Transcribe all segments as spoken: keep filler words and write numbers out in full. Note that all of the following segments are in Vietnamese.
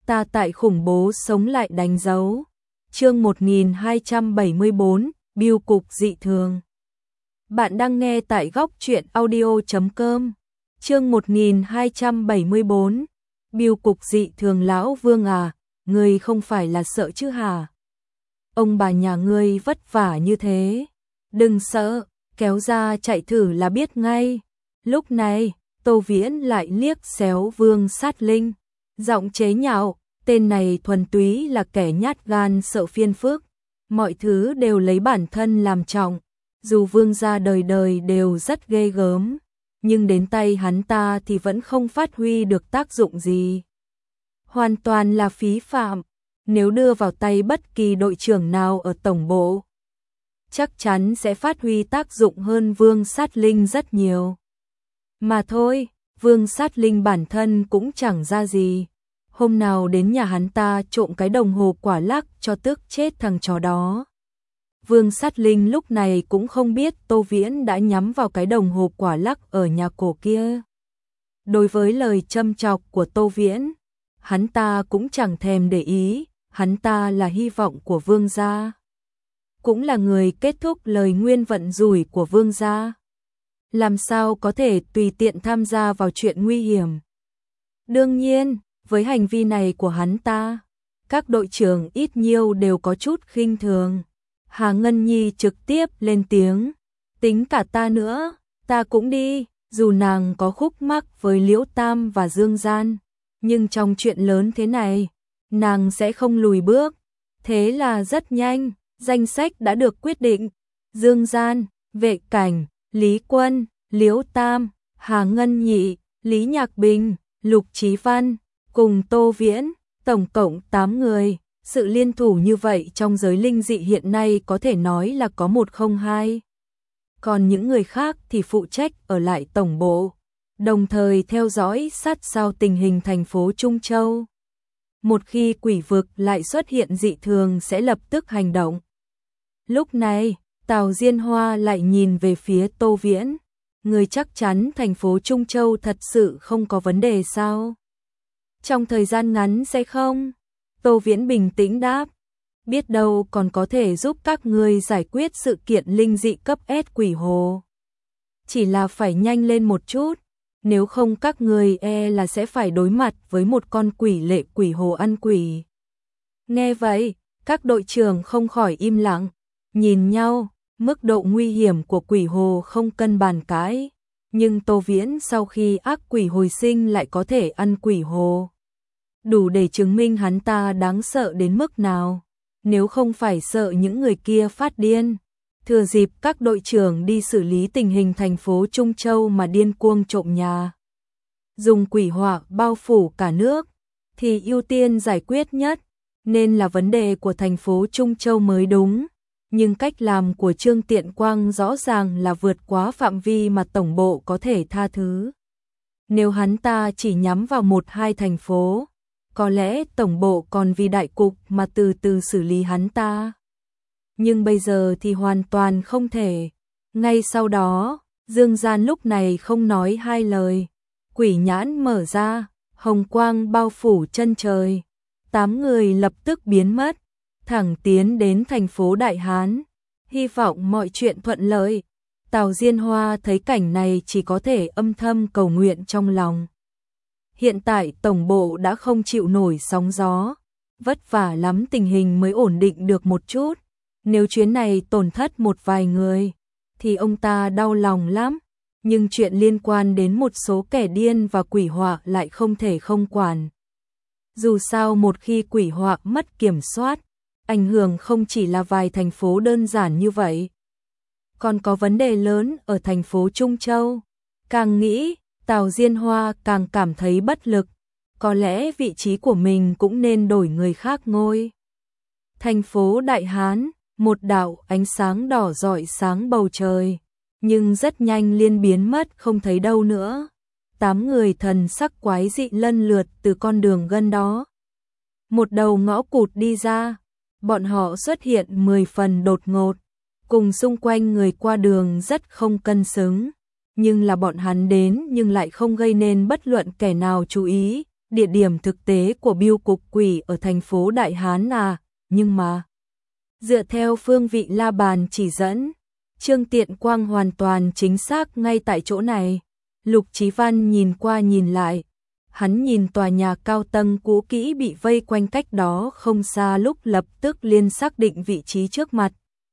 ta tại khủng bố sống lại đánh dấu. Chương một nghìn hai trăm bảy mươi bốn, bưu cục dị thường. Bạn đang nghe tại góc truyện audio chấm com. Chương một nghìn hai trăm bảy mươi bốn, bưu cục dị thường. Lão Vương à, ngươi không phải là sợ chứ hả? Ông bà nhà ngươi vất vả như thế, đừng sợ, kéo ra chạy thử là biết ngay. Lúc này, Tô Viễn lại liếc xéo Vương Sát Linh, giọng chế nhạo, tên này thuần túy là kẻ nhát gan sợ phiền phức, mọi thứ đều lấy bản thân làm trọng, dù Vương gia đời đời đều rất ghê gớm, nhưng đến tay hắn ta thì vẫn không phát huy được tác dụng gì. Hoàn toàn là phí phạm, nếu đưa vào tay bất kỳ đội trưởng nào ở tổng bộ, chắc chắn sẽ phát huy tác dụng hơn Vương Sát Linh rất nhiều. Mà thôi, Vương Sát Linh bản thân cũng chẳng ra gì. Hôm nào đến nhà hắn ta trộm cái đồng hồ quả lắc cho tức chết thằng chó đó. Vương Sát Linh lúc này cũng không biết Tô Viễn đã nhắm vào cái đồng hồ quả lắc ở nhà cổ kia. Đối với lời châm chọc của Tô Viễn, hắn ta cũng chẳng thèm để ý, hắn ta là hy vọng của Vương gia, cũng là người kết thúc lời nguyên vận rủi của Vương gia. Làm sao có thể tùy tiện tham gia vào chuyện nguy hiểm. Đương nhiên, với hành vi này của hắn ta, các đội trưởng ít nhiều đều có chút khinh thường. Hà Ngân Nhi trực tiếp lên tiếng, tính cả ta nữa, ta cũng đi, dù nàng có khúc mắc với Liễu Tam và Dương Gian, nhưng trong chuyện lớn thế này, nàng sẽ không lùi bước. Thế là rất nhanh, danh sách đã được quyết định. Dương Gian, Vệ Cảnh, Lý Quân, Liễu Tam, Hà Ngân Nhị, Lý Nhạc Bình, Lục Chí Văn, cùng Tô Viễn, tổng cộng tám người. Sự liên thủ như vậy trong giới linh dị hiện nay có thể nói là có một không hai. Còn những người khác thì phụ trách ở lại tổng bộ, đồng thời theo dõi sát sao tình hình thành phố Trung Châu. Một khi quỷ vực lại xuất hiện dị thường sẽ lập tức hành động. Lúc này, Tào Diên Hoa lại nhìn về phía Tô Viễn. Người chắc chắn thành phố Trung Châu thật sự không có vấn đề sao? Trong thời gian ngắn sẽ không? Tô Viễn bình tĩnh đáp. Biết đâu còn có thể giúp các người giải quyết sự kiện linh dị cấp S quỷ hồ. Chỉ là phải nhanh lên một chút, nếu không các người e là sẽ phải đối mặt với một con quỷ lệ quỷ hồ ăn quỷ. Nghe vậy, các đội trưởng không khỏi im lặng, nhìn nhau. Mức độ nguy hiểm của quỷ hồ không cân bàn cãi, nhưng Tô Viễn sau khi ác quỷ hồi sinh lại có thể ăn quỷ hồ, đủ để chứng minh hắn ta đáng sợ đến mức nào. Nếu không phải sợ những người kia phát điên, thừa dịp các đội trưởng đi xử lý tình hình thành phố Trung Châu mà điên cuồng trộm nhà, dùng quỷ họa bao phủ cả nước, thì ưu tiên giải quyết nhất nên là vấn đề của thành phố Trung Châu mới đúng. Nhưng cách làm của Trương Tiện Quang rõ ràng là vượt quá phạm vi mà tổng bộ có thể tha thứ. Nếu hắn ta chỉ nhắm vào một hai thành phố, có lẽ tổng bộ còn vì đại cục mà từ từ xử lý hắn ta. Nhưng bây giờ thì hoàn toàn không thể. Ngay sau đó, Dương Gian lúc này không nói hai lời. Quỷ nhãn mở ra, hồng quang bao phủ chân trời. Tám người lập tức biến mất, thẳng tiến đến thành phố Đại Hán, hy vọng mọi chuyện thuận lợi. Tào Diên Hoa thấy cảnh này chỉ có thể âm thầm cầu nguyện trong lòng. Hiện tại tổng bộ đã không chịu nổi sóng gió, vất vả lắm tình hình mới ổn định được một chút. Nếu chuyến này tổn thất một vài người, thì ông ta đau lòng lắm. Nhưng chuyện liên quan đến một số kẻ điên và quỷ họa lại không thể không quản. Dù sao một khi quỷ họa mất kiểm soát, ảnh hưởng không chỉ là vài thành phố đơn giản như vậy, còn có vấn đề lớn ở thành phố Trung Châu. Càng nghĩ, Tào Diên Hoa càng cảm thấy bất lực, có lẽ vị trí của mình cũng nên đổi người khác ngôi. Thành phố Đại Hán, một đạo ánh sáng đỏ rọi sáng bầu trời, nhưng rất nhanh liền biến mất không thấy đâu nữa. Tám người thần sắc quái dị lân lượt từ con đường gần đó. Một đầu ngõ cụt đi ra, bọn họ xuất hiện mười phần đột ngột, cùng xung quanh người qua đường rất không cân xứng. Nhưng là bọn hắn đến nhưng lại không gây nên bất luận kẻ nào chú ý, địa điểm thực tế của bưu cục quỷ ở thành phố Đại Hán à, nhưng mà dựa theo phương vị la bàn chỉ dẫn, Trương Tiện Quang hoàn toàn chính xác ngay tại chỗ này. Lục Chí Văn nhìn qua nhìn lại, hắn nhìn tòa nhà cao tầng cũ kỹ bị vây quanh cách đó không xa lúc lập tức liên xác định vị trí trước mặt.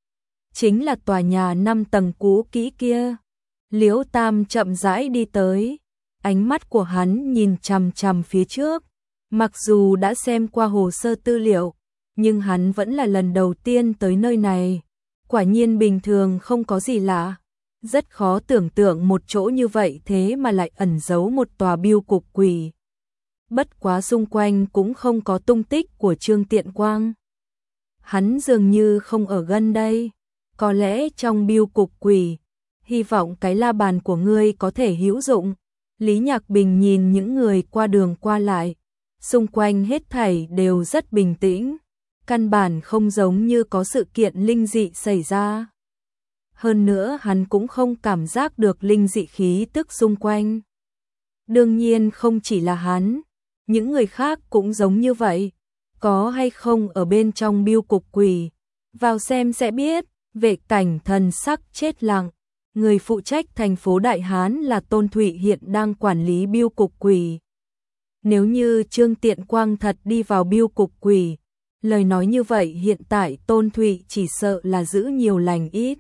Chính là tòa nhà năm tầng cũ kỹ kia. Liễu Tam chậm rãi đi tới, ánh mắt của hắn nhìn chằm chằm phía trước. Mặc dù đã xem qua hồ sơ tư liệu, nhưng hắn vẫn là lần đầu tiên tới nơi này. Quả nhiên bình thường không có gì lạ. Rất khó tưởng tượng một chỗ như vậy thế mà lại ẩn giấu một tòa bưu cục quỷ. Bất quá xung quanh cũng không có tung tích của Trương Tiện Quang. Hắn dường như không ở gần đây. Có lẽ trong bưu cục quỷ, hy vọng cái la bàn của ngươi có thể hữu dụng. Lý Nhạc Bình nhìn những người qua đường qua lại. Xung quanh hết thảy đều rất bình tĩnh. Căn bản không giống như có sự kiện linh dị xảy ra. Hơn nữa hắn cũng không cảm giác được linh dị khí tức xung quanh. Đương nhiên không chỉ là hắn, những người khác cũng giống như vậy. Có hay không ở bên trong bưu cục quỷ, vào xem sẽ biết. Vệ Cảnh thần sắc chết lặng. Người phụ trách thành phố Đại Hán là Tôn Thụy hiện đang quản lý bưu cục quỷ. Nếu như Trương Tiện Quang thật đi vào bưu cục quỷ, lời nói như vậy hiện tại Tôn Thụy chỉ sợ là giữ nhiều lành ít.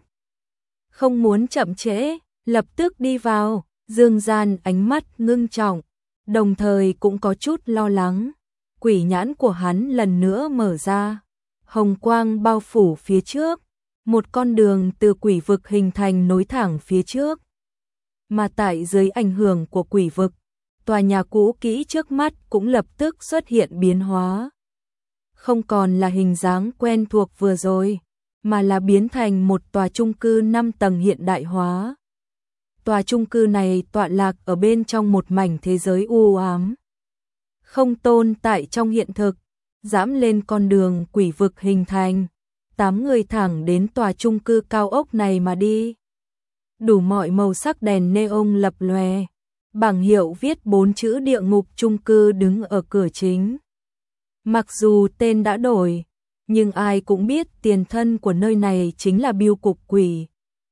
Không muốn chậm trễ, lập tức đi vào. Dương Gian ánh mắt ngưng trọng, đồng thời cũng có chút lo lắng. Quỷ nhãn của hắn lần nữa mở ra, hồng quang bao phủ phía trước, một con đường từ quỷ vực hình thành nối thẳng phía trước. Mà tại dưới ảnh hưởng của quỷ vực, tòa nhà cũ kỹ trước mắt cũng lập tức xuất hiện biến hóa. Không còn là hình dáng quen thuộc vừa rồi, mà là biến thành một tòa chung cư năm tầng hiện đại hóa. Tòa chung cư này tọa lạc ở bên trong một mảnh thế giới u ám, không tồn tại trong hiện thực. Dẫm lên con đường quỷ vực hình thành, tám người thẳng đến tòa chung cư cao ốc này mà đi. Đủ mọi màu sắc đèn neon lập lòe, bảng hiệu viết bốn chữ địa ngục chung cư đứng ở cửa chính. Mặc dù tên đã đổi, nhưng ai cũng biết tiền thân của nơi này chính là bưu cục quỷ.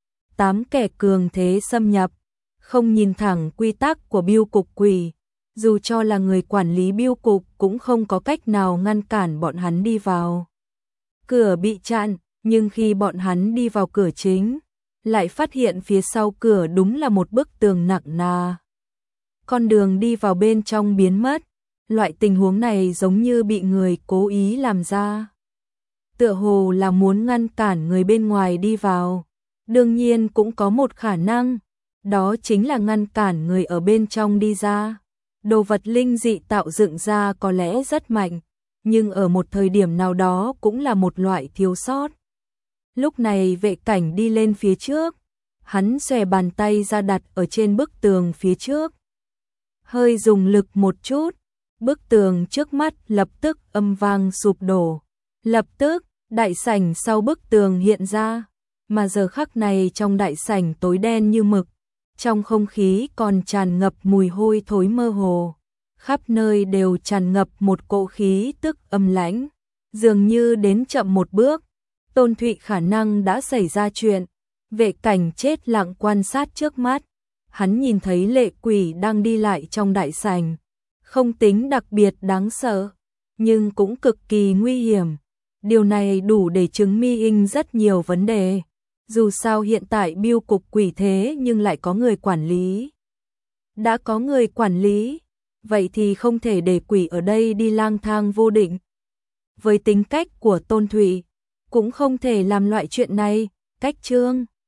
Tám kẻ cường thế xâm nhập, không nhìn thẳng quy tắc của bưu cục quỷ, dù cho là người quản lý bưu cục cũng không có cách nào ngăn cản bọn hắn đi vào. Cửa bị chặn, nhưng khi bọn hắn đi vào cửa chính, lại phát hiện phía sau cửa đúng là một bức tường nặng nà. Con đường đi vào bên trong biến mất, loại tình huống này giống như bị người cố ý làm ra. Tựa hồ là muốn ngăn cản người bên ngoài đi vào. Đương nhiên cũng có một khả năng, đó chính là ngăn cản người ở bên trong đi ra. Đồ vật linh dị tạo dựng ra có lẽ rất mạnh, nhưng ở một thời điểm nào đó cũng là một loại thiếu sót. Lúc này Vệ Cảnh đi lên phía trước, hắn xòe bàn tay ra đặt ở trên bức tường phía trước. Hơi dùng lực một chút, bức tường trước mắt lập tức âm vang sụp đổ. Lập tức, đại sảnh sau bức tường hiện ra, mà giờ khắc này trong đại sảnh tối đen như mực, trong không khí còn tràn ngập mùi hôi thối mơ hồ, khắp nơi đều tràn ngập một cỗ khí tức âm lãnh, dường như đến chậm một bước, Tôn Thụy khả năng đã xảy ra chuyện. Vệ Cảnh chết lặng quan sát trước mắt, hắn nhìn thấy lệ quỷ đang đi lại trong đại sảnh, không tính đặc biệt đáng sợ, nhưng cũng cực kỳ nguy hiểm. Điều này đủ để chứng minh rất nhiều vấn đề. Dù sao hiện tại bưu cục quỷ thế nhưng lại có người quản lý. Đã có người quản lý, vậy thì không thể để quỷ ở đây đi lang thang vô định. Với tính cách của Tôn Thụy, cũng không thể làm loại chuyện này. Cách chương